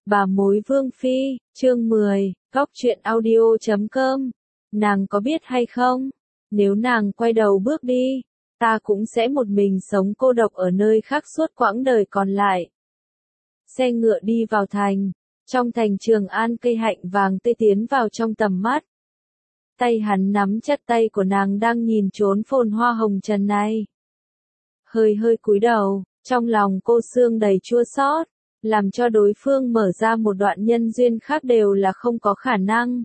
Bà mối Vương Phi, chương 10, góc truyện audio.com. Nàng có biết hay không? Nếu nàng quay đầu bước đi, ta cũng sẽ một mình sống cô độc ở nơi khác suốt quãng đời còn lại. Xe ngựa đi vào thành. Trong thành Trường An cây hạnh vàng tươi tiến vào trong tầm mắt. Tay hắn nắm chặt tay của nàng đang nhìn trốn phồn hoa hồng trần này. Hơi hơi cúi đầu, trong lòng cô Sương đầy chua xót, làm cho đối phương mở ra một đoạn nhân duyên khác đều là không có khả năng.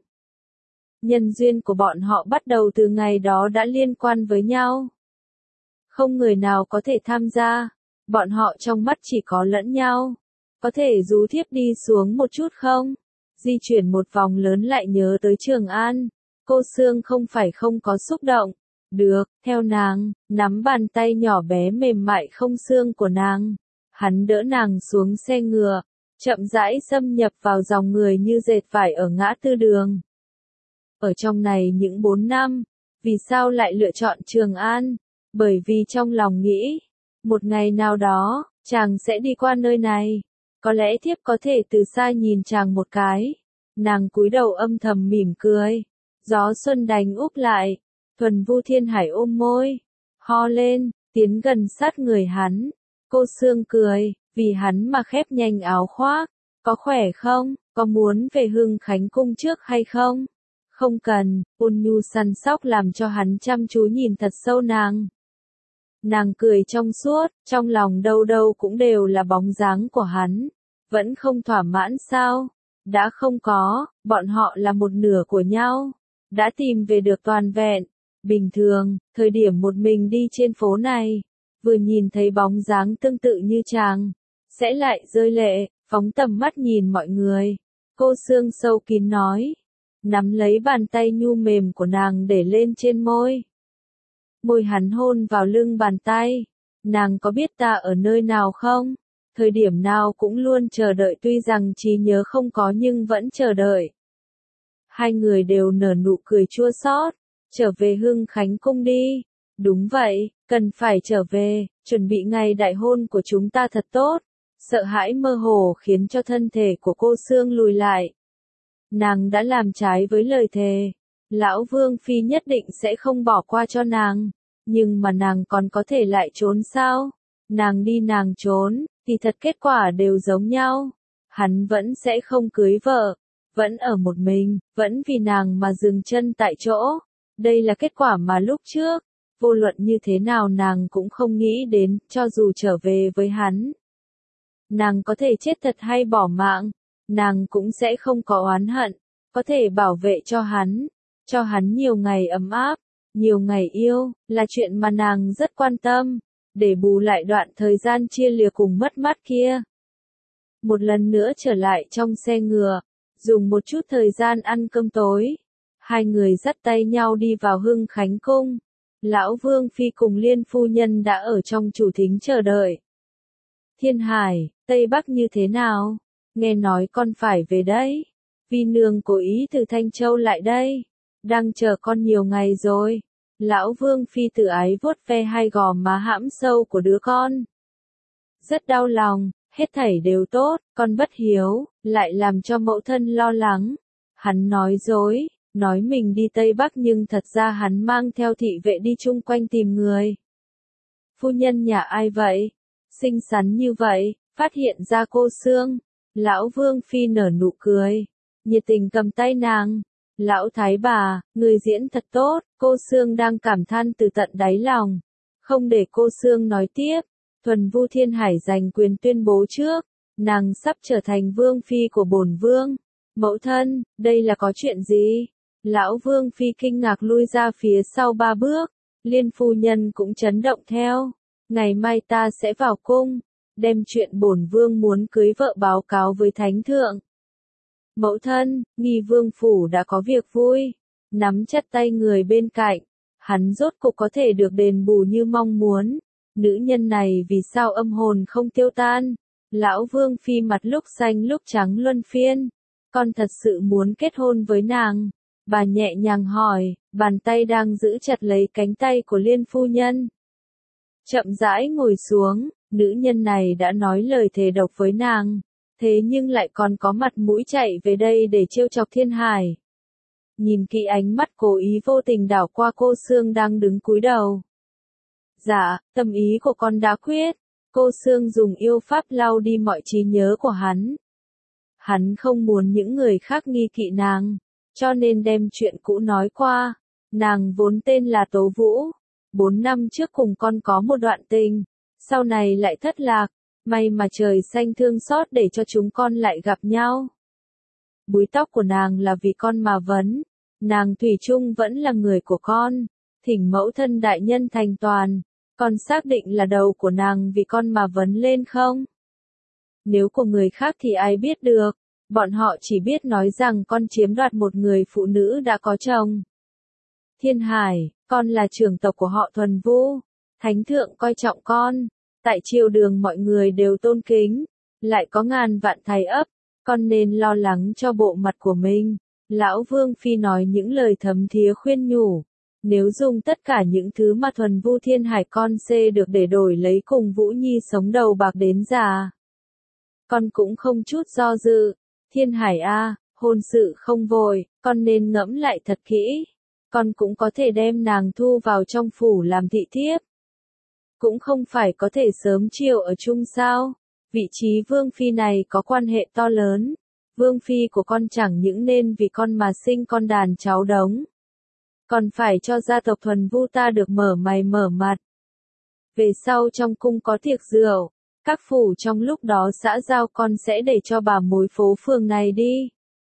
Nhân duyên của bọn họ bắt đầu từ ngày đó đã liên quan với nhau. Không người nào có thể tham gia, bọn họ trong mắt chỉ có lẫn nhau. Có thể rú thiếp đi xuống một chút không? Di chuyển một vòng lớn lại nhớ tới Trường An. Cô Sương không phải không có xúc động. Được, theo nàng, nắm bàn tay nhỏ bé mềm mại không xương của nàng. Hắn đỡ nàng xuống xe ngựa, chậm rãi xâm nhập vào dòng người như dệt vải ở ngã tư đường. Ở trong này những 4 năm, vì sao lại lựa chọn Trường An? Bởi vì trong lòng nghĩ, một ngày nào đó, chàng sẽ đi qua nơi này. Có lẽ thiếp có thể từ xa nhìn chàng một cái. Nàng cúi đầu âm thầm mỉm cười. Gió xuân đánh úp lại. Thuần Vu Thiên Hải ôm môi, ho lên, tiến gần sát người hắn. Cô Sương cười, vì hắn mà khép nhanh áo khoác. Có khỏe không? Có muốn về Hưng Khánh cung trước hay không? Không cần, ôn nhu săn sóc làm cho hắn chăm chú nhìn thật sâu nàng. Nàng cười trong suốt, trong lòng đâu đâu cũng đều là bóng dáng của hắn. Vẫn không thỏa mãn sao? Đã không có, bọn họ là một nửa của nhau. Đã tìm về được toàn vẹn. Bình thường, thời điểm một mình đi trên phố này, vừa nhìn thấy bóng dáng tương tự như chàng, sẽ lại rơi lệ, phóng tầm mắt nhìn mọi người. Cô Sương sâu kín nói, nắm lấy bàn tay nhu mềm của nàng để lên trên môi. Môi hắn hôn vào lưng bàn tay. Nàng có biết ta ở nơi nào không? Thời điểm nào cũng luôn chờ đợi, tuy rằng trí nhớ không có nhưng vẫn chờ đợi. Hai người đều nở nụ cười chua xót. Trở về Hưng Khánh cung đi. Đúng vậy, cần phải trở về, chuẩn bị ngày đại hôn của chúng ta thật tốt. Sợ hãi mơ hồ khiến cho thân thể của cô Sương lùi lại. Nàng đã làm trái với lời thề. Lão Vương Phi nhất định sẽ không bỏ qua cho nàng. Nhưng mà nàng còn có thể lại trốn sao? Nàng đi nàng trốn, thì thật kết quả đều giống nhau. Hắn vẫn sẽ không cưới vợ. Vẫn ở một mình, vẫn vì nàng mà dừng chân tại chỗ. Đây là kết quả mà lúc trước, vô luận như thế nào nàng cũng không nghĩ đến, cho dù trở về với hắn. Nàng có thể chết thật hay bỏ mạng, nàng cũng sẽ không có oán hận, có thể bảo vệ cho hắn nhiều ngày ấm áp, nhiều ngày yêu, là chuyện mà nàng rất quan tâm, để bù lại đoạn thời gian chia lìa cùng mất mát kia. Một lần nữa trở lại trong xe ngựa, dùng một chút thời gian ăn cơm tối. Hai người dắt tay nhau đi vào Hưng Khánh cung. Lão Vương Phi cùng Liên phu nhân đã ở trong chủ thính chờ đợi. Thiên Hải, Tây Bắc như thế nào? Nghe nói con phải về đấy. Vi nương cố ý từ Thanh Châu lại đây. Đang chờ con nhiều ngày rồi. Lão Vương Phi tự ái vuốt ve hai gò má hãm sâu của đứa con. Rất đau lòng, hết thảy đều tốt, con bất hiếu, lại làm cho mẫu thân lo lắng. Hắn nói dối. Nói mình đi Tây Bắc nhưng thật ra hắn mang theo thị vệ đi chung quanh tìm người. Phu nhân nhà ai vậy? Xinh xắn như vậy, phát hiện ra cô Sương. Lão Vương Phi nở nụ cười, nhiệt tình cầm tay nàng. Lão thái bà, người diễn thật tốt. Cô Sương đang cảm than từ tận đáy lòng. Không để cô Sương nói tiếp, Thuần Vu Thiên Hải giành quyền tuyên bố trước. Nàng sắp trở thành Vương Phi của bổn Vương. Mẫu thân, đây là có chuyện gì? Lão Vương Phi kinh ngạc lui ra phía sau 3 bước, Liên phu nhân cũng chấn động theo. Ngày mai ta sẽ vào cung, đem chuyện bổn Vương muốn cưới vợ báo cáo với Thánh Thượng. Mẫu thân, Nghi Vương Phủ đã có việc vui, nắm chặt tay người bên cạnh, hắn rốt cục có thể được đền bù như mong muốn. Nữ nhân này vì sao âm hồn không tiêu tan? Lão Vương Phi mặt lúc xanh lúc trắng luân phiên, con thật sự muốn kết hôn với nàng. Bà nhẹ nhàng hỏi, bàn tay đang giữ chặt lấy cánh tay của Liên phu nhân. Chậm rãi ngồi xuống, nữ nhân này đã nói lời thề độc với nàng. thế nhưng lại còn có mặt mũi chạy về đây để trêu chọc Thiên Hải. Nhìn kỹ ánh mắt cố ý vô tình đảo qua cô Sương đang đứng cúi đầu. Dạ, tâm ý của con đã quyết. Cô Sương dùng yêu pháp lau đi mọi trí nhớ của hắn. Hắn không muốn những người khác nghi kỵ nàng, cho nên đem chuyện cũ nói qua. Nàng vốn tên là Tố Vũ. 4 năm trước cùng con có một đoạn tình, sau này lại thất lạc. May mà trời xanh thương xót để cho chúng con lại gặp nhau. Búi tóc của nàng là vì con mà vấn. Nàng thủy chung vẫn là người của con. Thỉnh mẫu thân đại nhân thành toàn. Con xác định là đầu của nàng vì con mà vấn lên không? Nếu của người khác thì ai biết được. Bọn họ chỉ biết nói rằng con chiếm đoạt một người phụ nữ đã có chồng. Thiên Hải, con là trưởng tộc của họ Thuần Vu. Thánh thượng coi trọng con. Tại triều đường mọi người đều tôn kính. Lại có ngàn vạn thái ấp. Con nên lo lắng cho bộ mặt của mình. Lão Vương Phi nói những lời thấm thía khuyên nhủ. Nếu dùng tất cả những thứ mà Thuần Vu Thiên Hải con xê được để đổi lấy cùng Vũ Nhi sống đầu bạc đến già. Con cũng không chút do dự. Thiên Hải a, hôn sự không vội, con nên ngẫm lại thật kỹ. Con cũng có thể đem nàng thu vào trong phủ làm thị thiếp. Cũng không phải có thể sớm chiều ở chung sao. Vị trí Vương Phi này có quan hệ to lớn. Vương Phi của con chẳng những nên vì con mà sinh con đàn cháu đống. Còn phải cho gia tộc Thuần Vu ta được mở mày mở mặt. Về sau trong cung có tiệc rượu, các phủ trong lúc đó xã giao con sẽ để cho bà mối phố phường này đi.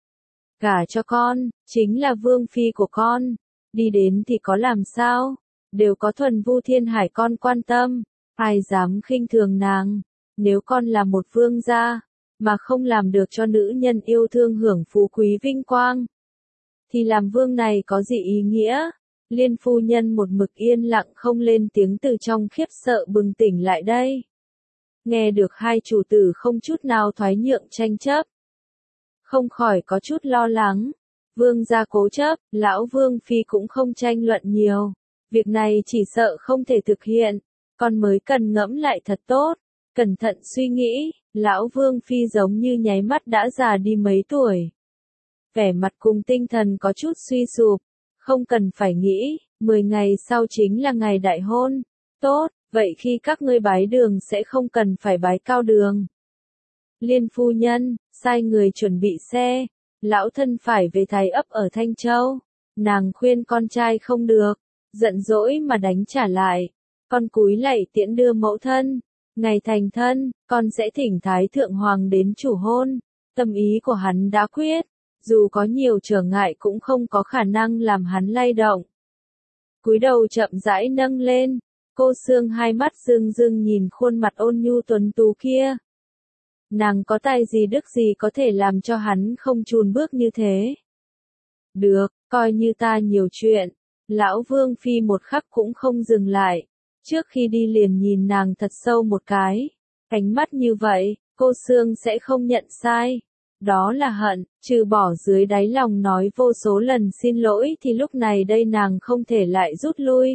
Gả cho con, chính là Vương Phi của con. Đi đến thì có làm sao, đều có Thuần Vu Thiên Hải con quan tâm, ai dám khinh thường nàng. Nếu con là một vương gia, mà không làm được cho nữ nhân yêu thương hưởng phú quý vinh quang, thì làm vương này có gì ý nghĩa? Liên phu nhân một mực yên lặng không lên tiếng từ trong khiếp sợ bừng tỉnh lại đây. Nghe được hai chủ tử không chút nào thoái nhượng tranh chấp. Không khỏi có chút lo lắng. Vương gia cố chấp, lão Vương Phi cũng không tranh luận nhiều. Việc này chỉ sợ không thể thực hiện. Con mới cần ngẫm lại thật tốt. Cẩn thận suy nghĩ, lão Vương Phi giống như nháy mắt đã già đi mấy tuổi. Vẻ mặt cùng tinh thần có chút suy sụp. Không cần phải nghĩ, 10 ngày sau chính là ngày đại hôn. Tốt, vậy khi các ngươi bái đường sẽ không cần phải bái cao đường. Liên phu nhân, sai người chuẩn bị xe. Lão thân phải về Thái ấp ở Thanh Châu. Nàng khuyên con trai không được. Giận dỗi mà đánh trả lại. Con cúi lạy tiễn đưa mẫu thân. Ngày thành thân, con sẽ thỉnh Thái Thượng Hoàng đến chủ hôn. Tâm ý của hắn đã quyết. Dù có nhiều trở ngại cũng không có khả năng làm hắn lay động. Cúi đầu chậm rãi nâng lên. Cô Sương hai mắt rưng rưng nhìn khuôn mặt ôn nhu tuấn tú kia. Nàng có tài gì đức gì có thể làm cho hắn không chùn bước như thế. Được, coi như ta nhiều chuyện. Lão Vương Phi một khắc cũng không dừng lại. Trước khi đi liền nhìn nàng thật sâu một cái. Ánh mắt như vậy, cô Sương sẽ không nhận sai. Đó là hận, trừ bỏ dưới đáy lòng nói vô số lần xin lỗi thì lúc này đây nàng không thể lại rút lui.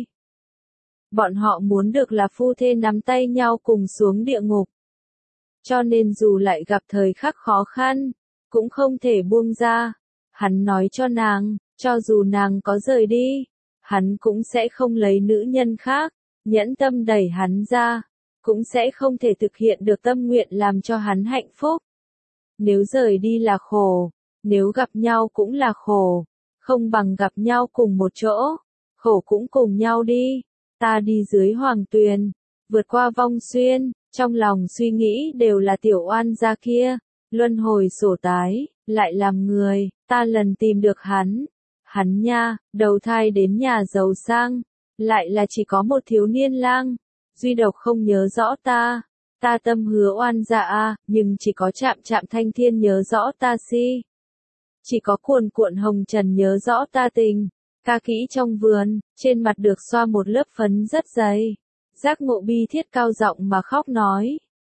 Bọn họ muốn được là phu thê nắm tay nhau cùng xuống địa ngục. Cho nên dù lại gặp thời khắc khó khăn, cũng không thể buông ra. Hắn nói cho nàng, cho dù nàng có rời đi, hắn cũng sẽ không lấy nữ nhân khác, nhẫn tâm đẩy hắn ra, cũng sẽ không thể thực hiện được tâm nguyện làm cho hắn hạnh phúc. Nếu rời đi là khổ, nếu gặp nhau cũng là khổ, không bằng gặp nhau cùng một chỗ, khổ cũng cùng nhau đi. Ta đi dưới hoàng tuyền, vượt qua vong xuyên, trong lòng suy nghĩ đều là tiểu oan gia kia, luân hồi sổ tái, lại làm người, ta lần tìm được hắn nha, đầu thai đến nhà giàu sang, lại là chỉ có một thiếu niên lang, duy độc không nhớ rõ ta. Ta tâm hứa oan dạ a, nhưng chỉ có chạm chạm thanh thiên nhớ rõ ta si. Chỉ có cuồn cuộn hồng trần nhớ rõ ta tình. Ca kỹ trong vườn, trên mặt được xoa một lớp phấn rất dày. Giác ngộ bi thiết cao giọng mà khóc nói.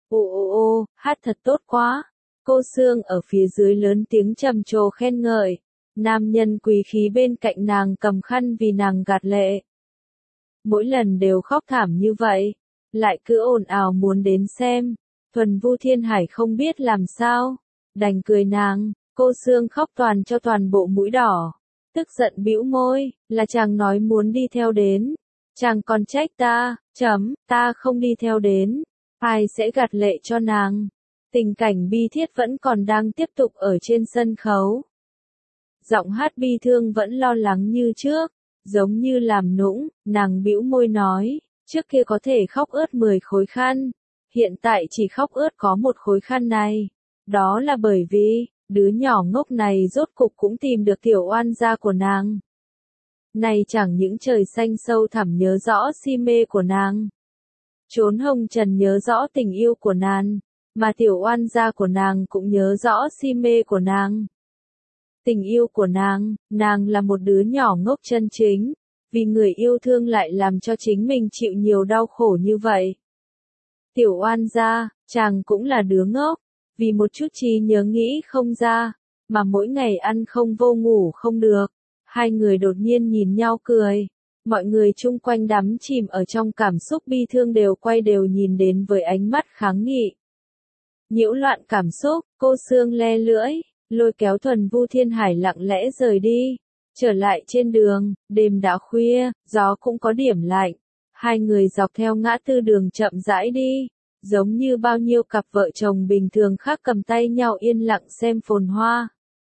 Ô, hát thật tốt quá. Cô Sương ở phía dưới lớn tiếng trầm trồ khen ngợi. Nam nhân quý khí bên cạnh nàng cầm khăn vì nàng gạt lệ. Mỗi lần đều khóc thảm như vậy. Lại cứ ồn ào muốn đến xem. Thuần Vu Thiên Hải không biết làm sao, đành cười nàng, cô Sương khóc cho toàn bộ mũi đỏ. Tức giận bĩu môi, là chàng nói muốn đi theo đến. Chàng còn trách ta, ta không đi theo đến. Ai sẽ gạt lệ cho nàng? Tình cảnh bi thiết vẫn còn đang tiếp tục ở trên sân khấu. Giọng hát bi thương vẫn lo lắng như trước, giống như làm nũng, nàng bĩu môi nói, trước kia có thể khóc ướt 10 khối khăn, hiện tại chỉ khóc ướt có một khối khăn này. Đó là bởi vì, đứa nhỏ ngốc này rốt cục cũng tìm được tiểu oan gia của nàng. Này chẳng những trời xanh sâu thẳm nhớ rõ si mê của nàng. Chốn hồng trần nhớ rõ tình yêu của nàng, mà tiểu oan gia của nàng cũng nhớ rõ si mê của nàng. Tình yêu của nàng là một đứa nhỏ ngốc chân chính, vì người yêu thương lại làm cho chính mình chịu nhiều đau khổ như vậy. Tiểu oan gia, chàng cũng là đứa ngốc, vì một chút trí nhớ nghĩ không ra, mà mỗi ngày ăn không vô ngủ không được. Hai người đột nhiên nhìn nhau cười, mọi người chung quanh đắm chìm ở trong cảm xúc bi thương đều nhìn đến với ánh mắt kháng nghị. Nhiễu loạn cảm xúc, cô Sương le lưỡi, lôi kéo Thuần Vu Thiên Hải lặng lẽ rời đi. Trở lại trên đường, đêm đã khuya, gió cũng có điểm lạnh. Hai người dọc theo ngã tư đường chậm rãi đi, giống như bao nhiêu cặp vợ chồng bình thường khác cầm tay nhau yên lặng xem phồn hoa.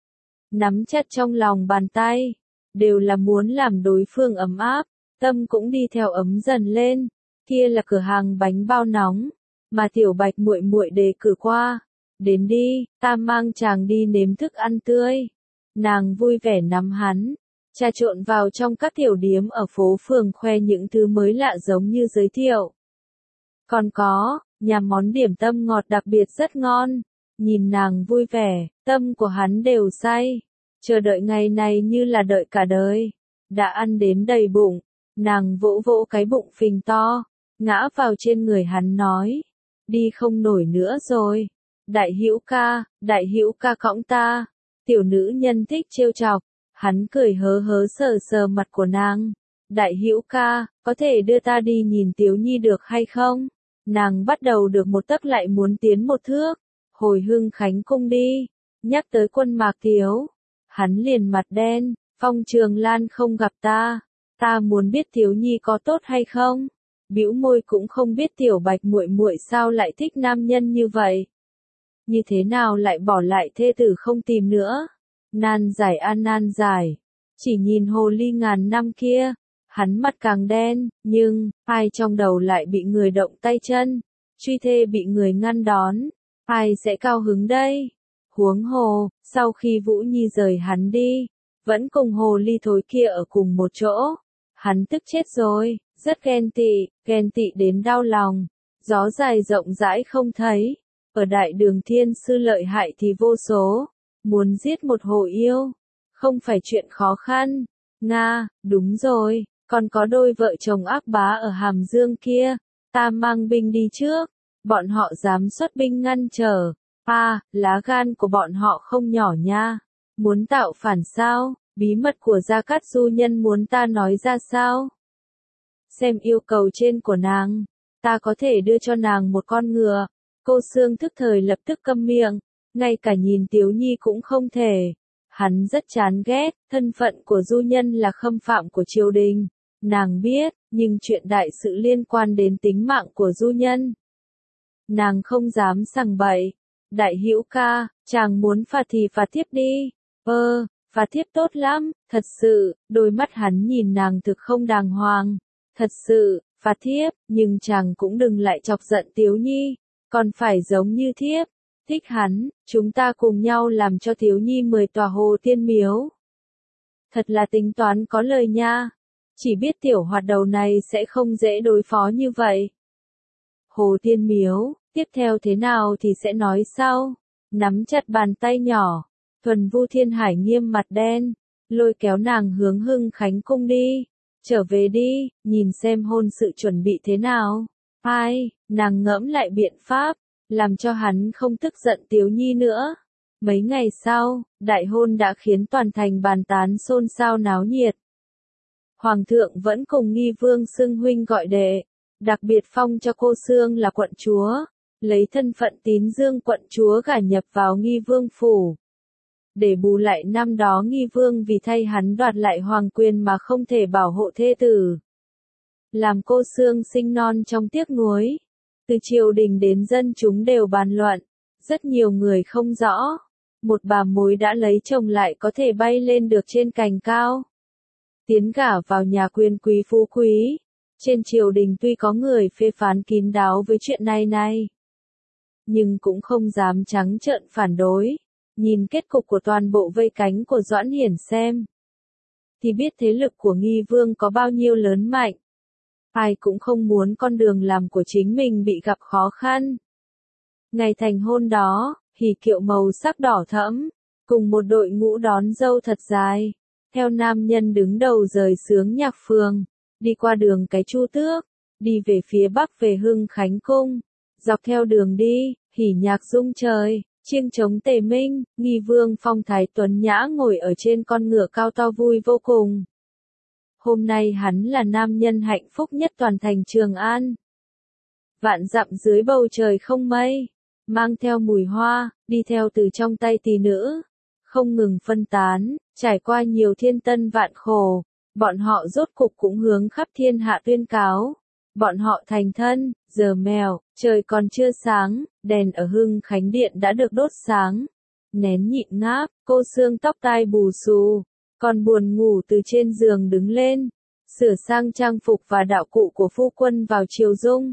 Nắm chặt trong lòng bàn tay, đều là muốn làm đối phương ấm áp, tâm cũng đi theo ấm dần lên. Kia là cửa hàng bánh bao nóng, mà Tiểu Bạch muội muội đề cử qua. Đến đi, ta mang chàng đi nếm thức ăn tươi. Nàng vui vẻ nắm hắn, trà trộn vào trong các tiểu điếm ở phố phường khoe những thứ mới lạ giống như giới thiệu. Còn có, nhà món điểm tâm ngọt đặc biệt rất ngon. Nhìn nàng vui vẻ, tâm của hắn đều say. Chờ đợi ngày này như là đợi cả đời. Đã ăn đến đầy bụng, nàng vỗ vỗ cái bụng phình to, ngã vào trên người hắn nói. Đi không nổi nữa rồi. Đại hữu ca cõng ta. Tiểu nữ nhân thích trêu chọc. Hắn cười hớ hớ sờ sờ mặt của nàng. Đại hữu ca, có thể đưa ta đi nhìn Tiếu Nhi được hay không? Nàng bắt đầu được một tấc lại muốn tiến một thước. Hồi Hưng Khánh cung đi. Nhắc tới Quân Mạc Tiếu. Hắn liền mặt đen. Phong Trường Lan không gặp ta. Ta muốn biết Tiếu Nhi có tốt hay không? Bĩu môi cũng không biết Tiểu Bạch muội muội sao lại thích nam nhân như vậy. Như thế nào lại bỏ lại thê tử không tìm nữa? Nan giải. Chỉ nhìn hồ ly ngàn năm kia, hắn mặt càng đen, nhưng, ai trong đầu lại bị người động tay chân, truy thê bị người ngăn đón, ai sẽ cao hứng đây? Huống hồ, sau khi Vũ Nhi rời hắn đi, vẫn cùng hồ ly thối kia ở cùng một chỗ, hắn tức chết rồi, rất ghen tị đến đau lòng, gió dài rộng rãi không thấy, ở đại đường thiên sư lợi hại thì vô số. Muốn giết một hồ yêu, không phải chuyện khó khăn. Nga, đúng rồi, còn có đôi vợ chồng ác bá ở Hàm Dương kia, ta mang binh đi trước, bọn họ dám xuất binh ngăn trở. Lá gan của bọn họ không nhỏ nha. Muốn tạo phản sao? Bí mật của Gia Cát Du Nhân muốn ta nói ra sao? Xem yêu cầu trên của nàng, ta có thể đưa cho nàng một con ngựa. Cô Sương thức thời lập tức câm miệng. Ngay cả nhìn Tiếu Nhi cũng không thể. Hắn rất chán ghét, thân phận của Du Nhân là khâm phạm của triều đình. Nàng biết, nhưng chuyện đại sự liên quan đến tính mạng của Du Nhân. Nàng không dám sằng bậy. Đại hữu ca, chàng muốn phạt thì phạt tiếp đi. Phạt tiếp tốt lắm, thật sự, đôi mắt hắn nhìn nàng thực không đàng hoàng. Thật sự, phạt thiếp, nhưng chàng cũng đừng lại chọc giận Tiếu Nhi. Còn phải giống như thiếp. Thích hắn, chúng ta cùng nhau làm cho Tiếu Nhi 10 tòa hồ tiên miếu. Thật là tính toán có lời nha. Chỉ biết tiểu hoạt đầu này sẽ không dễ đối phó như vậy. Hồ tiên miếu, tiếp theo thế nào thì sẽ nói sau. Nắm chặt bàn tay nhỏ, Thuần Vu Thiên Hải nghiêm mặt đen, lôi kéo nàng hướng Hưng Khánh cung đi. Trở về đi, nhìn xem hôn sự chuẩn bị thế nào. Nàng ngẫm lại biện pháp. Làm cho hắn không tức giận Tiếu Nhi nữa. Mấy ngày sau, đại hôn đã khiến toàn thành bàn tán xôn xao náo nhiệt. Hoàng thượng vẫn cùng Nghi Vương xưng huynh gọi đệ, đặc biệt phong cho cô Sương là quận chúa. lấy thân phận Tín Dương quận chúa gả nhập vào Nghi Vương phủ. Để bù lại năm đó Nghi Vương vì thay hắn đoạt lại hoàng quyền mà không thể bảo hộ thê tử. Làm cô Xương sinh non trong tiếc nuối. Từ triều đình đến dân chúng đều bàn luận. Rất nhiều người không rõ. Một bà mối đã lấy chồng lại có thể bay lên được trên cành cao. Tiến gả vào nhà quyền quý phú quý. Trên triều đình tuy có người phê phán kín đáo với chuyện này. Nhưng cũng không dám trắng trợn phản đối. Nhìn kết cục của toàn bộ vây cánh của Doãn Hiển xem. Thì biết thế lực của Nghi Vương có bao nhiêu lớn mạnh. Ai cũng không muốn con đường làm của chính mình bị gặp khó khăn. Ngày thành hôn đó, hỉ kiệu màu sắc đỏ thẫm, cùng một đội ngũ đón dâu thật dài, theo nam nhân đứng đầu rời xướng nhạc phường, đi qua đường cái Chu Tước, đi về phía bắc về Hưng Khánh Cung, dọc theo đường đi, hỉ nhạc rung trời, chiêng trống tề minh, Nghi Vương phong thái tuấn nhã ngồi ở trên con ngựa cao to vui vô cùng. Hôm nay hắn là nam nhân hạnh phúc nhất toàn thành Trường An. Vạn dặm dưới bầu trời không mây, mang theo mùi hoa, đi theo từ trong tay tỷ nữ, không ngừng phân tán, trải qua nhiều thiên tân vạn khổ, bọn họ rốt cục cũng hướng khắp thiên hạ tuyên cáo. Bọn họ thành thân, giờ mèo, trời còn chưa sáng, đèn ở Hưng Khánh Điện đã được đốt sáng. Nén nhịn ngáp, cô Xương tóc tai bù xù, còn buồn ngủ từ trên giường đứng lên, sửa sang trang phục và đạo cụ của phu quân vào triều dung.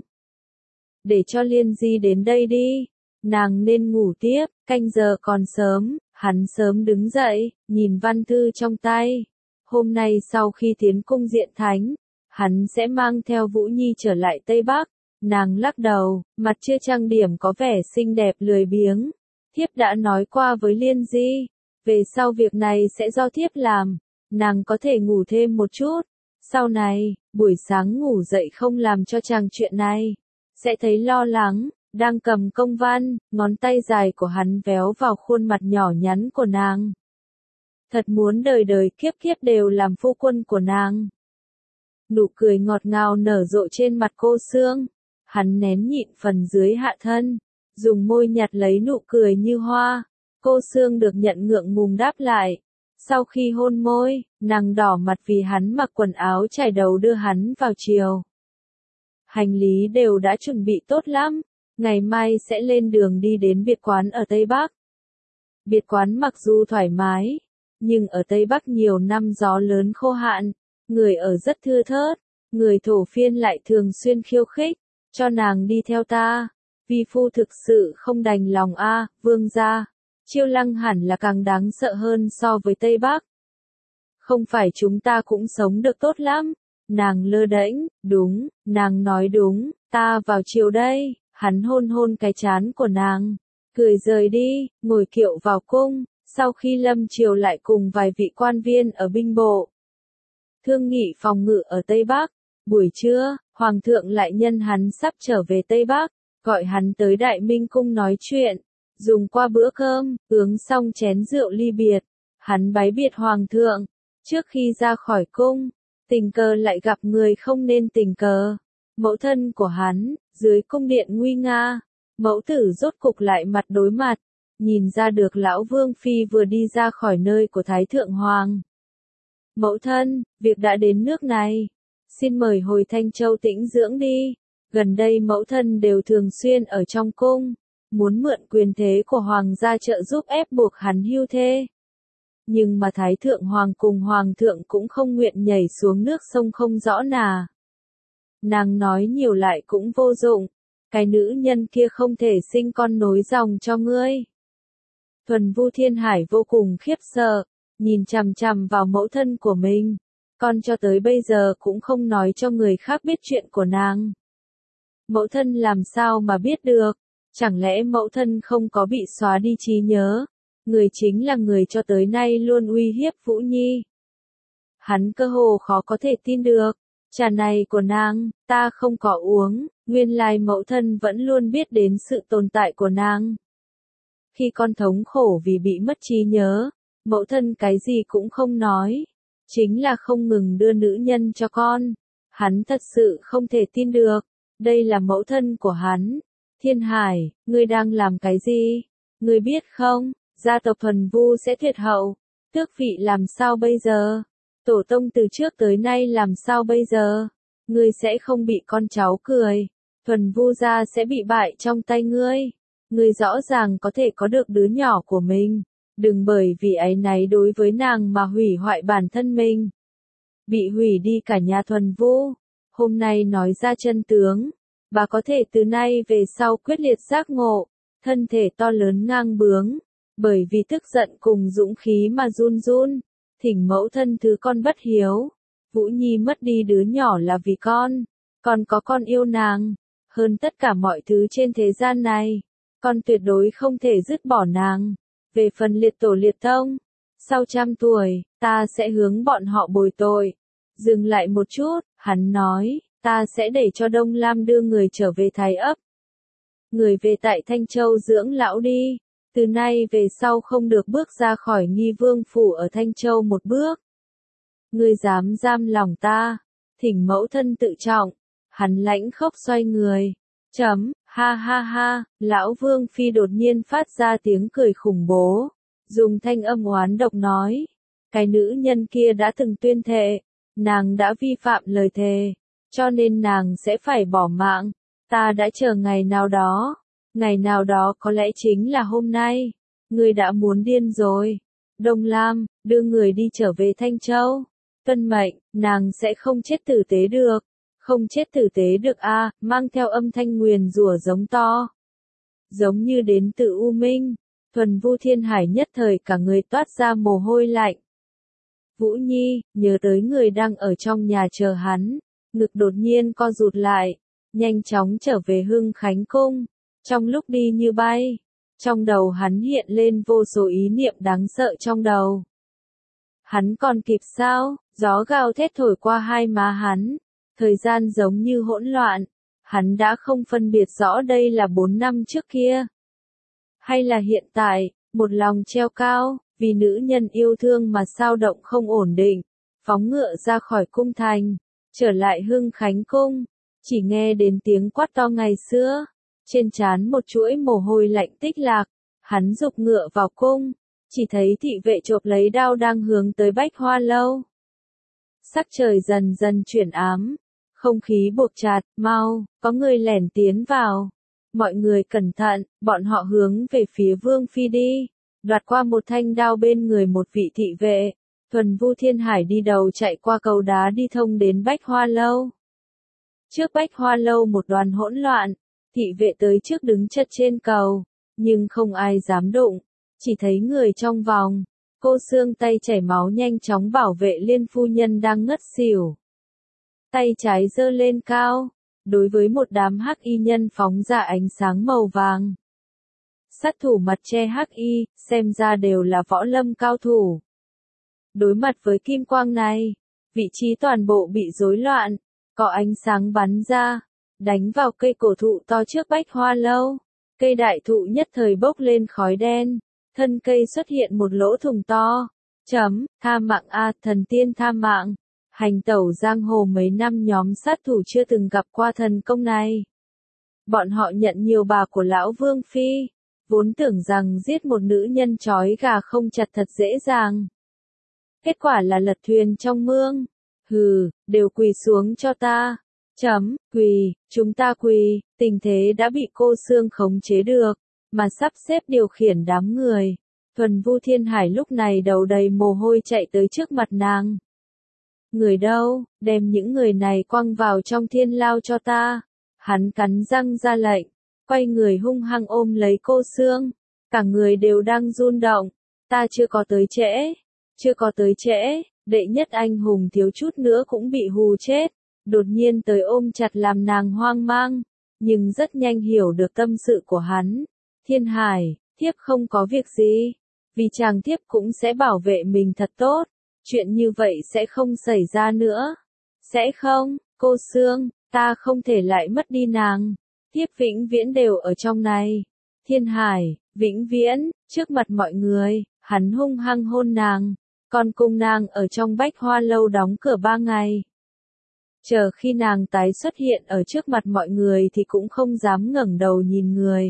Để cho Liên Di đến đây đi, nàng nên ngủ tiếp, canh giờ còn sớm, hắn sớm đứng dậy, nhìn văn thư trong tay. Hôm nay sau khi tiến cung diện thánh, hắn sẽ mang theo Vũ Nhi trở lại Tây Bắc. Nàng lắc đầu, mặt chưa trang điểm có vẻ xinh đẹp lười biếng. Thiếp đã nói qua với Liên Di, về sau việc này sẽ do thiếp làm, nàng có thể ngủ thêm một chút. Sau này, buổi sáng ngủ dậy không làm cho chàng chuyện này, sẽ thấy lo lắng. Đang cầm công văn, ngón tay dài của hắn véo vào khuôn mặt nhỏ nhắn của nàng. Thật muốn đời đời kiếp kiếp đều làm phu quân của nàng. Nụ cười ngọt ngào nở rộ trên mặt cô Xương. Hắn nén nhịn phần dưới hạ thân, dùng môi nhặt lấy nụ cười như hoa. Cô Xương được nhận ngượng ngùng đáp lại. Sau khi hôn môi, nàng đỏ mặt vì hắn mặc quần áo trải đầu đưa hắn vào chiều. Hành lý đều đã chuẩn bị tốt lắm. Ngày mai sẽ lên đường đi đến biệt quán ở Tây Bắc. Biệt quán mặc dù thoải mái, nhưng ở Tây Bắc nhiều năm gió lớn khô hạn, người ở rất thưa thớt, người thổ phiên lại thường xuyên khiêu khích, cho nàng đi theo ta. Vi phu thực sự không đành lòng a, vương gia. Chiêu Lăng hẳn là càng đáng sợ hơn so với Tây Bắc. Không phải chúng ta cũng sống được tốt lắm. Nàng lơ đễnh, đúng, nàng nói đúng, ta vào chiều đây. Hắn hôn hôn cái trán của nàng, cười rời đi, ngồi kiệu vào cung, sau khi lâm triều lại cùng vài vị quan viên ở binh bộ. Thương nghị phòng ngự ở Tây Bắc, buổi trưa, Hoàng thượng lại nhân hắn sắp trở về Tây Bắc, gọi hắn tới Đại Minh Cung nói chuyện, dùng qua bữa cơm, uống xong chén rượu ly biệt, hắn bái biệt Hoàng thượng, trước khi ra khỏi cung, tình cờ lại gặp người không nên tình cờ. Mẫu thân của hắn, dưới cung điện nguy nga, mẫu tử rốt cục lại mặt đối mặt, nhìn ra được lão Vương Phi vừa đi ra khỏi nơi của Thái Thượng Hoàng. Mẫu thân, việc đã đến nước này, xin mời hồi Thanh Châu tĩnh dưỡng đi, gần đây mẫu thân đều thường xuyên ở trong cung, muốn mượn quyền thế của Hoàng gia trợ giúp ép buộc hắn hưu thê. Nhưng mà Thái Thượng Hoàng cùng Hoàng thượng cũng không nguyện nhảy xuống nước sông không rõ nà. Nàng nói nhiều lại cũng vô dụng, cái nữ nhân kia không thể sinh con nối dòng cho ngươi. Thuần Vu Thiên Hải vô cùng khiếp sợ, nhìn chằm chằm vào mẫu thân của mình, con cho tới bây giờ cũng không nói cho người khác biết chuyện của nàng. Mẫu thân làm sao mà biết được, chẳng lẽ mẫu thân không có bị xóa đi trí nhớ, người chính là người cho tới nay luôn uy hiếp Vũ Nhi. Hắn cơ hồ khó có thể tin được. Trà này của nàng, ta không có uống, nguyên lai mẫu thân vẫn luôn biết đến sự tồn tại của nàng. Khi con thống khổ vì bị mất trí nhớ, mẫu thân cái gì cũng không nói, chính là không ngừng đưa nữ nhân cho con. Hắn thật sự không thể tin được, đây là mẫu thân của hắn, Thiên Hải, ngươi đang làm cái gì? Ngươi biết không, gia tộc Thuần Vu sẽ tuyệt hậu, tước vị làm sao bây giờ? Tổ tông từ trước tới nay làm sao bây giờ? Ngươi sẽ không bị con cháu cười, Thuần Vu gia sẽ bị bại trong tay ngươi. Ngươi rõ ràng có thể có được đứa nhỏ của mình, đừng bởi vì áy náy đối với nàng mà hủy hoại bản thân mình. Bị hủy đi cả nhà Thuần Vu. Hôm nay nói ra chân tướng, bà có thể từ nay về sau quyết liệt giác ngộ, thân thể to lớn ngang bướng, bởi vì tức giận cùng dũng khí mà run run, thỉnh mẫu thân thứ con bất hiếu. Vũ Nhi mất đi đứa nhỏ là vì con có con yêu nàng, hơn tất cả mọi thứ trên thế gian này, con tuyệt đối không thể dứt bỏ nàng. Về phần liệt tổ liệt tông, sau 100 tuổi, ta sẽ hướng bọn họ bồi tội. Dừng lại một chút, hắn nói, ta sẽ để cho Đông Lam đưa người trở về Thái ấp. Người về tại Thanh Châu dưỡng lão đi, từ nay về sau không được bước ra khỏi Nghi Vương phủ ở Thanh Châu một bước. Ngươi dám giam lòng ta, thỉnh mẫu thân tự trọng. Hắn lãnh khốc xoay người. Ha ha ha, lão Vương Phi đột nhiên phát ra tiếng cười khủng bố, dùng thanh âm oán độc nói, cái nữ nhân kia đã từng tuyên thệ, nàng đã vi phạm lời thề, cho nên nàng sẽ phải bỏ mạng. Ta đã chờ ngày nào đó có lẽ chính là hôm nay. Ngươi đã muốn điên rồi. Đông Lam, đưa người đi trở về Thanh Châu. Tuân mệnh, nàng sẽ không chết tử tế được. Không chết tử tế được a, mang theo âm thanh nguyền rủa giống to. Giống như đến từ U Minh, Thuần Vu Thiên Hải nhất thời cả người toát ra mồ hôi lạnh. Vũ Nhi, nhớ tới người đang ở trong nhà chờ hắn, ngực đột nhiên co rụt lại, nhanh chóng trở về Hưng Khánh Cung. Trong lúc đi như bay, trong đầu hắn hiện lên vô số ý niệm đáng sợ trong đầu. Hắn còn kịp sao? Gió gào thét thổi qua hai má hắn, thời gian giống như hỗn loạn, hắn đã không phân biệt rõ đây là 4 năm trước kia, hay là hiện tại, một lòng treo cao, vì nữ nhân yêu thương mà sao động không ổn định, phóng ngựa ra khỏi cung thành, trở lại Hưng Khánh Cung, chỉ nghe đến tiếng quát to ngày xưa, trên trán một chuỗi mồ hôi lạnh tích lạc, hắn giục ngựa vào cung, chỉ thấy thị vệ chộp lấy đao đang hướng tới Bách Hoa Lâu. Sắc trời dần dần chuyển ám, không khí buộc chặt, mau, có người lẻn tiến vào. Mọi người cẩn thận, bọn họ hướng về phía Vương Phi đi, đoạt qua một thanh đao bên người một vị thị vệ. Thuần Vu Thiên Hải đi đầu chạy qua cầu đá đi thông đến Bách Hoa Lâu. Trước Bách Hoa Lâu một đoàn hỗn loạn, thị vệ tới trước đứng chật trên cầu, nhưng không ai dám đụng, chỉ thấy người trong vòng. Cô Sương tay chảy máu nhanh chóng bảo vệ Liên phu nhân đang ngất xỉu. Tay trái giơ lên cao, đối với một đám hắc y nhân phóng ra ánh sáng màu vàng. Sát thủ mặt che hắc y, xem ra đều là võ lâm cao thủ. Đối mặt với kim quang này, vị trí toàn bộ bị rối loạn, có ánh sáng bắn ra, đánh vào cây cổ thụ to trước Bách Hoa Lâu. Cây đại thụ nhất thời bốc lên khói đen, thân cây xuất hiện một lỗ thủng to. Tha mạng a, thần tiên tha mạng. Hành tẩu giang hồ mấy năm nhóm sát thủ chưa từng gặp qua thần công này. Bọn họ nhận nhiều bà của lão Vương Phi, vốn tưởng rằng giết một nữ nhân trói gà không chặt thật dễ dàng. Kết quả là lật thuyền trong mương. Hừ, đều quỳ xuống cho ta. Quỳ, chúng ta quỳ, tình thế đã bị cô Sương khống chế được, mà sắp xếp điều khiển đám người. Thuần Vu Thiên Hải lúc này đầu đầy mồ hôi chạy tới trước mặt nàng. Người đâu, đem những người này quăng vào trong thiên lao cho ta. Hắn cắn răng ra lệnh, quay người hung hăng ôm lấy cô Sương, cả người đều đang run động. Ta chưa có tới trễ, đệ nhất anh hùng thiếu chút nữa cũng bị hù chết. Đột nhiên tới ôm chặt làm nàng hoang mang, nhưng rất nhanh hiểu được tâm sự của hắn. Thiên Hải, thiếp không có việc gì, vì chàng thiếp cũng sẽ bảo vệ mình thật tốt, chuyện như vậy sẽ không xảy ra nữa. Sẽ không, cô Sương, ta không thể lại mất đi nàng, thiếp vĩnh viễn đều ở trong này. Thiên Hải, vĩnh viễn, trước mặt mọi người, hắn hung hăng hôn nàng, còn cùng nàng ở trong Bách Hoa Lâu đóng cửa 3 ngày. Chờ khi nàng tái xuất hiện ở trước mặt mọi người thì cũng không dám ngẩng đầu nhìn người.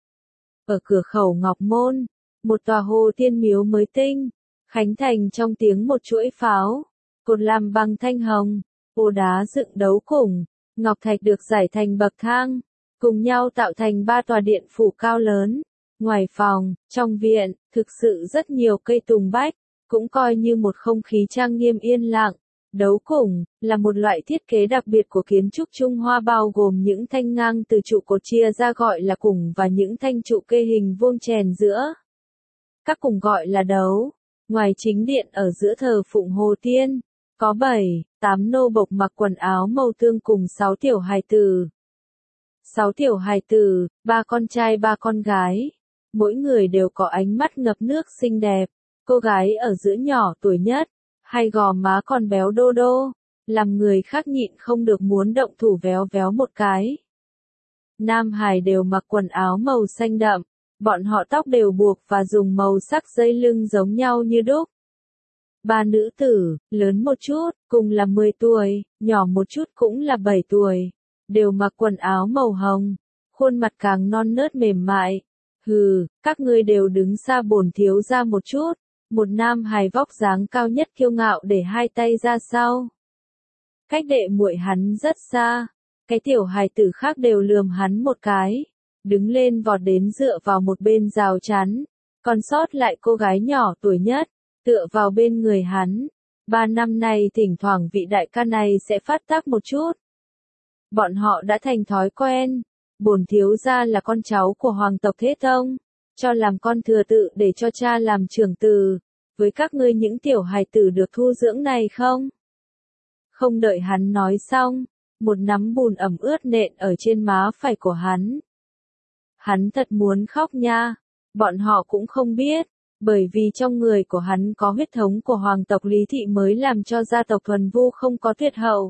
Ở cửa khẩu Ngọc Môn, một tòa hồ tiên miếu mới tinh, khánh thành trong tiếng một chuỗi pháo, cột làm bằng thanh hồng, ô đá dựng đấu khủng, ngọc thạch được rải thành bậc thang, cùng nhau tạo thành 3 tòa điện phủ cao lớn. Ngoài phòng, trong viện, thực sự rất nhiều cây tùng bách, cũng coi như một không khí trang nghiêm yên lặng. Đấu khủng là một loại thiết kế đặc biệt của kiến trúc Trung Hoa bao gồm những thanh ngang từ trụ cột chia ra gọi là củng và những thanh trụ kê hình vuông chèn giữa. Các củng gọi là đấu. Ngoài chính điện ở giữa thờ phụng Hồ Tiên, có 7, 8 nô bộc mặc quần áo màu tương cùng 6 tiểu hài tử. 6 tiểu hài tử, 3 con trai 3 con gái. Mỗi người đều có ánh mắt ngập nước xinh đẹp. Cô gái ở giữa nhỏ tuổi nhất, hai gò má còn béo đô đô, làm người khác nhịn không được muốn động thủ véo véo một cái. Nam hài đều mặc quần áo màu xanh đậm, bọn họ tóc đều buộc và dùng màu sắc dây lưng giống nhau như đúc. 3 nữ tử, lớn một chút, cùng là 10 tuổi, nhỏ một chút cũng là 7 tuổi, đều mặc quần áo màu hồng, khuôn mặt càng non nớt mềm mại. Hừ, các ngươi đều đứng xa bổn thiếu gia một chút. Một nam hài vóc dáng cao nhất kiêu ngạo để hai tay ra sau. Cách đệ muội hắn rất xa, cái tiểu hài tử khác đều lườm hắn một cái, đứng lên vọt đến dựa vào một bên rào chắn, còn sót lại cô gái nhỏ tuổi nhất, tựa vào bên người hắn. 3 năm nay thỉnh thoảng vị đại ca này sẽ phát tác một chút. Bọn họ đã thành thói quen, bổn thiếu gia là con cháu của hoàng tộc Thế Tông, cho làm con thừa tự để cho cha làm trưởng tử, với các ngươi những tiểu hài tử được thu dưỡng này không? Không đợi hắn nói xong, một nắm bùn ẩm ướt nện ở trên má phải của hắn. Hắn thật muốn khóc nha, bọn họ cũng không biết, bởi vì trong người của hắn có huyết thống của hoàng tộc Lý Thị mới làm cho gia tộc Thuần Vu không có tuyệt hậu.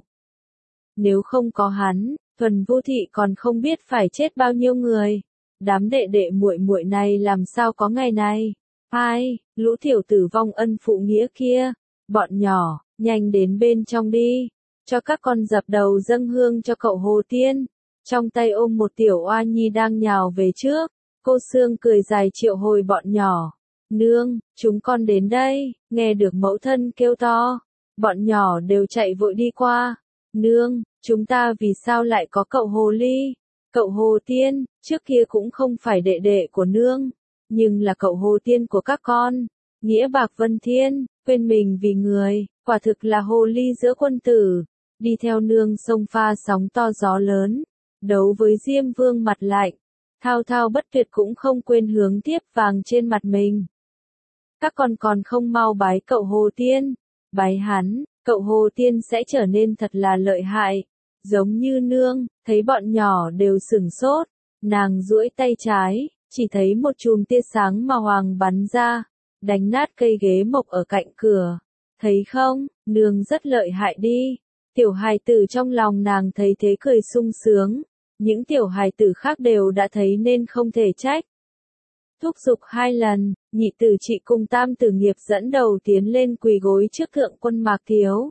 Nếu không có hắn, Thuần Vu Thị còn không biết phải chết bao nhiêu người. Đám đệ đệ muội muội này làm sao có ngày này? Ai, lũ tiểu tử vong ân phụ nghĩa kia, bọn nhỏ, nhanh đến bên trong đi, cho các con dập đầu dâng hương cho cậu Hồ Tiên. Trong tay ôm một tiểu oa nhi đang nhào về trước, cô Sương cười dài triệu hồi bọn nhỏ. Nương, chúng con đến đây, nghe được mẫu thân kêu to, bọn nhỏ đều chạy vội đi qua. Nương, chúng ta vì sao lại có cậu Hồ Ly? Cậu Hồ Tiên, trước kia cũng không phải đệ đệ của nương, nhưng là cậu Hồ Tiên của các con. Nghĩa bạc vân thiên, quên mình vì người, quả thực là hồ ly giữa quân tử. Đi theo nương sông pha sóng to gió lớn, đấu với Diêm Vương mặt lạnh, thao thao bất tuyệt cũng không quên hướng tiếp vàng trên mặt mình. Các con còn không mau bái cậu Hồ Tiên, bái hắn, cậu Hồ Tiên sẽ trở nên thật là lợi hại. Giống như nương, thấy bọn nhỏ đều sửng sốt, nàng duỗi tay trái, chỉ thấy một chùm tia sáng màu hoàng bắn ra, đánh nát cây ghế mộc ở cạnh cửa. Thấy không, nương rất lợi hại đi. Tiểu hài tử trong lòng nàng thấy thế cười sung sướng, những tiểu hài tử khác đều đã thấy nên không thể trách. Thúc giục 2 lần, nhị tử chị cùng tam tử nghiệp dẫn đầu tiến lên quỳ gối trước thượng quân Mạc Thiếu.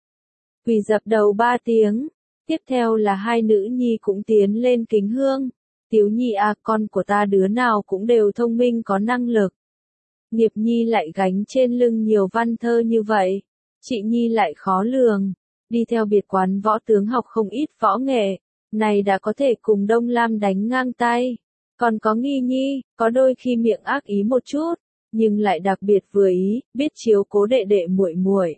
Quỳ dập đầu 3 tiếng. Tiếp theo là 2 nữ nhi cũng tiến lên kính hương. Tiếu nhi à, con của ta đứa nào cũng đều thông minh có năng lực. Nghiệp nhi lại gánh trên lưng nhiều văn thơ như vậy. Chị nhi lại khó lường. Đi theo biệt quán võ tướng học không ít võ nghệ. Này đã có thể cùng Đông Lam đánh ngang tay. Còn có nghi nhi, có đôi khi miệng ác ý một chút, nhưng lại đặc biệt vừa ý, biết chiếu cố đệ đệ muội muội.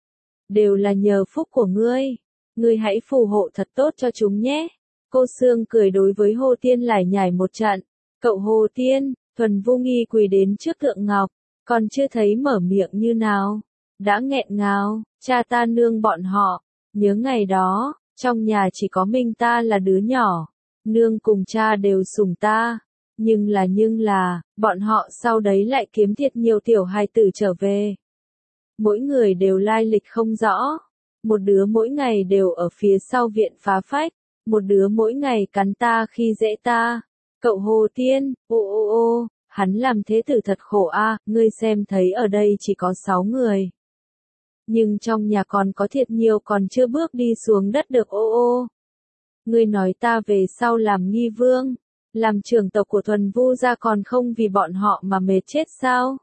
Đều là nhờ phúc của ngươi. Ngươi hãy phù hộ thật tốt cho chúng nhé. Cô Sương cười đối với Hồ Tiên lải nhải một trận. Cậu Hồ Tiên, Thuần Vu nghi quỳ đến trước tượng ngọc, còn chưa thấy mở miệng như nào. Đã nghẹn ngào, cha ta nương bọn họ. Nhớ ngày đó, trong nhà chỉ có mình ta là đứa nhỏ. Nương cùng cha đều sủng ta. Nhưng là, bọn họ sau đấy lại kiếm thiệt nhiều tiểu hài tử trở về. Mỗi người đều lai lịch không rõ. Một đứa mỗi ngày đều ở phía sau viện phá phách, một đứa mỗi ngày cắn ta khi dễ ta. Cậu Hồ Tiên, ô, hắn làm thế tử thật khổ a, ngươi xem thấy ở đây chỉ có 6 người. nhưng trong nhà còn có thiệt nhiều còn chưa bước đi xuống đất được ô ô. Ngươi nói ta về sau làm nghi vương, làm trưởng tộc của Thuần Vu gia còn không vì bọn họ mà mệt chết sao?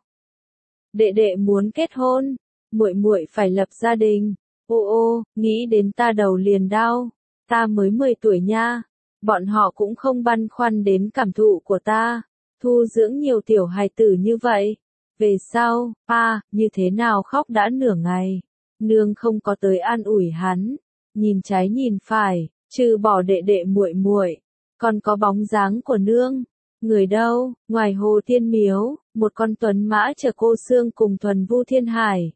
Đệ đệ muốn kết hôn, muội muội phải lập gia đình. Ô ô, nghĩ đến ta đầu liền đau, ta mới 10 tuổi nha. Bọn họ cũng không băn khoăn đến cảm thụ của ta, thu dưỡng nhiều tiểu hài tử như vậy. Về sau, như thế nào khóc đã nửa ngày, nương không có tới an ủi hắn, nhìn trái nhìn phải, trừ bỏ đệ đệ muội muội, còn có bóng dáng của nương. Người đâu, ngoài Hồ Tiên Miếu, một con tuấn mã chở cô Sương cùng Thuần Vu Thiên Hải.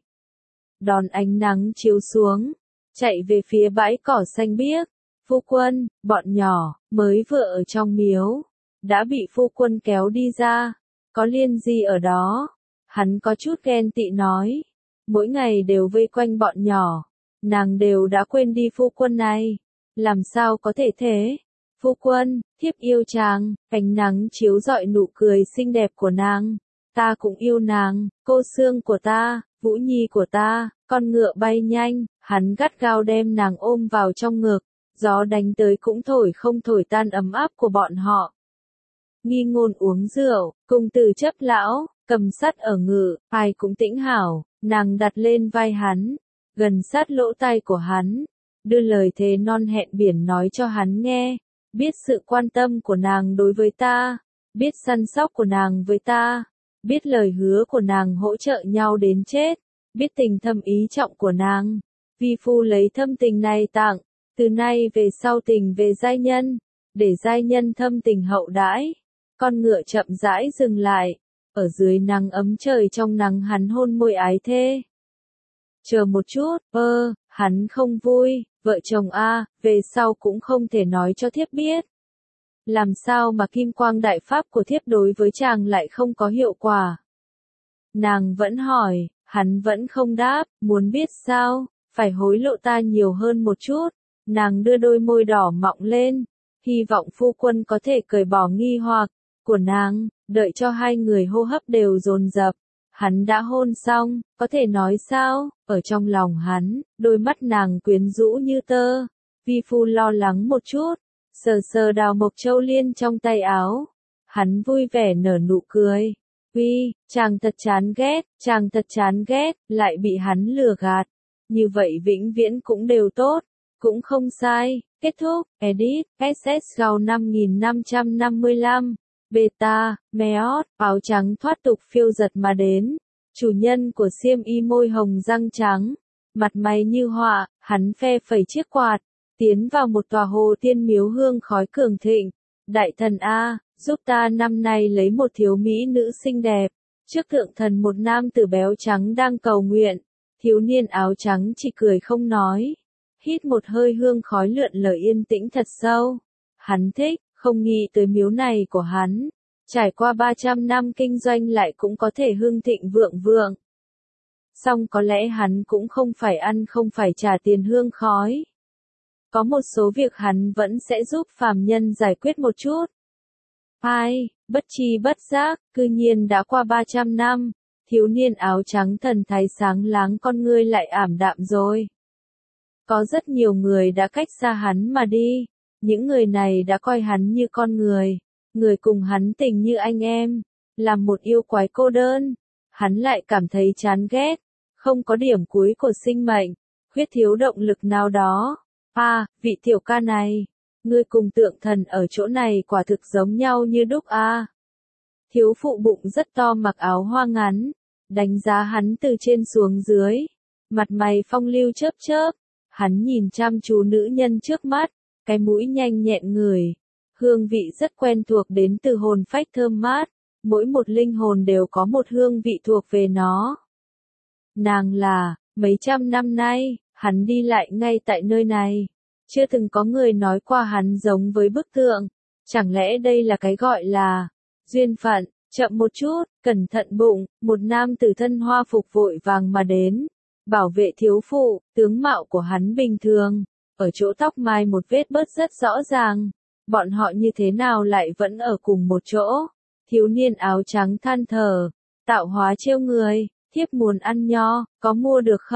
Đón ánh nắng chiếu xuống, chạy về phía bãi cỏ xanh biếc. Phu quân, bọn nhỏ, mới vừa ở trong miếu, đã bị phu quân kéo đi ra, có liên gì ở đó? Hắn có chút ghen tị nói, mỗi ngày đều vây quanh bọn nhỏ, nàng đều đã quên đi phu quân này, làm sao có thể thế? Phu quân, thiếp yêu chàng, ánh nắng chiếu rọi nụ cười xinh đẹp của nàng, ta cũng yêu nàng, cô Sương của ta, Vũ Nhi của ta, con ngựa bay nhanh, hắn gắt gao đem nàng ôm vào trong ngực. Gió đánh tới cũng thổi không thổi tan ấm áp của bọn họ. Nghi Ngôn uống rượu, cùng từ chấp lão, cầm sắt ở ngự, ai cũng tĩnh hảo, nàng đặt lên vai hắn, gần sát lỗ tai của hắn, đưa lời thề non hẹn biển nói cho hắn nghe, biết sự quan tâm của nàng đối với ta, biết săn sóc của nàng với ta, biết lời hứa của nàng hỗ trợ nhau đến chết, biết tình thâm ý trọng của nàng. Vi phu lấy thâm tình này tặng. Từ nay về sau tình về giai nhân, để giai nhân thâm tình hậu đãi. Con ngựa chậm rãi dừng lại, ở dưới nắng ấm trời trong nắng hắn hôn môi ái thê. Chờ một chút, hắn không vui, vợ chồng về sau cũng không thể nói cho thiếp biết. Làm sao mà kim quang đại pháp của thiếp đối với chàng lại không có hiệu quả? Nàng vẫn hỏi, hắn vẫn không đáp, muốn biết sao, phải hối lộ ta nhiều hơn một chút. Nàng đưa đôi môi đỏ mọng lên, hy vọng phu quân có thể cởi bỏ nghi hoặc của nàng, đợi cho hai người hô hấp đều dồn dập. Hắn đã hôn xong, có thể nói sao, ở trong lòng hắn, đôi mắt nàng quyến rũ như tơ. Vi phu lo lắng một chút, sờ sờ đào mộc châu liên trong tay áo. Hắn vui vẻ nở nụ cười. Chàng thật chán ghét, lại bị hắn lừa gạt. Như vậy vĩnh viễn cũng đều tốt. Cũng không sai, kết thúc, edit, SS Gao 5555, beta, meot, áo trắng thoát tục phiêu giật mà đến, chủ nhân của xiêm y môi hồng răng trắng, mặt mày như họa, hắn phe phẩy chiếc quạt, tiến vào một tòa Hồ Tiên Miếu hương khói cường thịnh, đại thần giúp ta năm nay lấy một thiếu mỹ nữ xinh đẹp, trước thượng thần một nam tử béo trắng đang cầu nguyện, thiếu niên áo trắng chỉ cười không nói. Hít một hơi hương khói lượn lờ yên tĩnh thật sâu. Hắn thích, không nghĩ tới miếu này của hắn. Trải qua 300 năm kinh doanh lại cũng có thể hưng thịnh vượng vượng. Song có lẽ hắn cũng không phải ăn không phải trả tiền hương khói. Có một số việc hắn vẫn sẽ giúp phàm nhân giải quyết một chút. Bất chi bất giác, cư nhiên đã qua 300 năm, thiếu niên áo trắng thần thái sáng láng con ngươi lại ảm đạm rồi. Có rất nhiều người đã cách xa hắn mà đi, những người này đã coi hắn như con người cùng hắn tình như anh em, làm một yêu quái cô đơn, hắn lại cảm thấy chán ghét, không có điểm cuối của sinh mệnh, khuyết thiếu động lực nào đó. Vị tiểu ca này, ngươi cùng tượng thần ở chỗ này quả thực giống nhau như đúc Thiếu phụ bụng rất to mặc áo hoa ngắn, đánh giá hắn từ trên xuống dưới, mặt mày phong lưu chớp chớp. Hắn nhìn chăm chú nữ nhân trước mắt, cái mũi nhanh nhẹn ngửi, hương vị rất quen thuộc đến từ hồn phách thơm mát, mỗi một linh hồn đều có một hương vị thuộc về nó. Nàng là, mấy trăm năm nay, hắn đi lại ngay tại nơi này, chưa từng có người nói qua hắn giống với bức tượng, chẳng lẽ đây là cái gọi là duyên phận? Chậm một chút, cẩn thận bụng, một nam tử thân hoa phục vội vàng mà đến. Bảo vệ thiếu phụ, tướng mạo của hắn bình thường, ở chỗ tóc mai một vết bớt rất rõ ràng. Bọn họ như thế nào lại vẫn ở cùng một chỗ? Thiếu niên áo trắng than thở, tạo hóa trêu người, thiếp muốn ăn nho, có mua được không?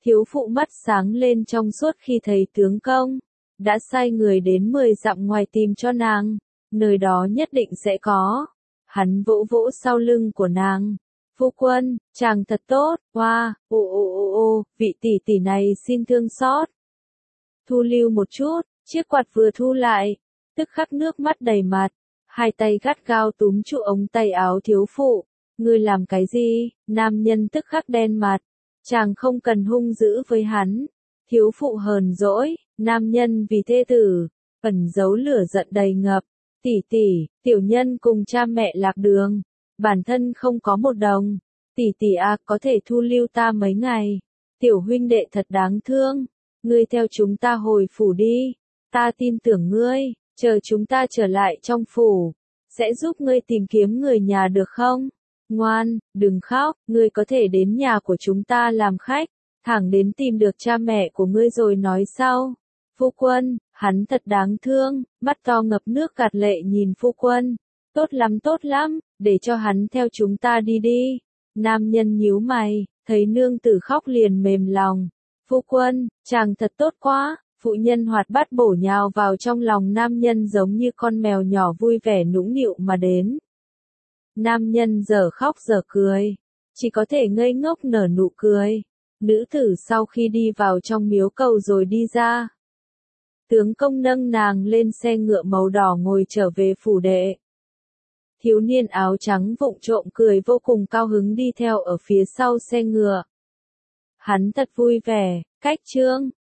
Thiếu phụ mắt sáng lên trong suốt khi thấy tướng công, đã sai người đến 10 dặm ngoài tìm cho nàng, nơi đó nhất định sẽ có. Hắn vỗ vỗ sau lưng của nàng. Phu quân, chàng thật tốt, hoa, vị tỷ tỷ này xin thương xót. Thu lưu một chút, chiếc quạt vừa thu lại, tức khắc nước mắt đầy mặt, hai tay gắt gao túm trụ ống tay áo thiếu phụ. Ngươi làm cái gì? Nam nhân tức khắc đen mặt. Chàng không cần hung dữ với hắn. Thiếu phụ hờn dỗi, nam nhân vì thê tử, ẩn giấu lửa giận đầy ngập. Tỷ tỷ, tiểu nhân cùng cha mẹ lạc đường, bản thân không có một đồng. Tỷ tỷ có thể thu lưu ta mấy ngày. Tiểu huynh đệ thật đáng thương, ngươi theo chúng ta hồi phủ đi. Ta tin tưởng ngươi, chờ chúng ta trở lại trong phủ, sẽ giúp ngươi tìm kiếm người nhà được không? Ngoan, đừng khóc, ngươi có thể đến nhà của chúng ta làm khách, thẳng đến tìm được cha mẹ của ngươi rồi nói sau. Phu quân, hắn thật đáng thương, mắt to ngập nước gạt lệ nhìn phu quân. Tốt lắm, để cho hắn theo chúng ta đi đi. Nam nhân nhíu mày, thấy nương tử khóc liền mềm lòng. Phu quân, chàng thật tốt quá. Phụ nhân hoạt bát bổ nhào vào trong lòng nam nhân giống như con mèo nhỏ vui vẻ nũng nịu mà đến. Nam nhân giờ khóc giờ cười, chỉ có thể ngây ngốc nở nụ cười. Nữ tử sau khi đi vào trong miếu cầu rồi đi ra. Tướng công nâng nàng lên xe ngựa màu đỏ ngồi trở về phủ đệ. Thiếu niên áo trắng vụng trộm cười vô cùng cao hứng đi theo ở phía sau xe ngựa. Hắn thật vui vẻ, cách chương.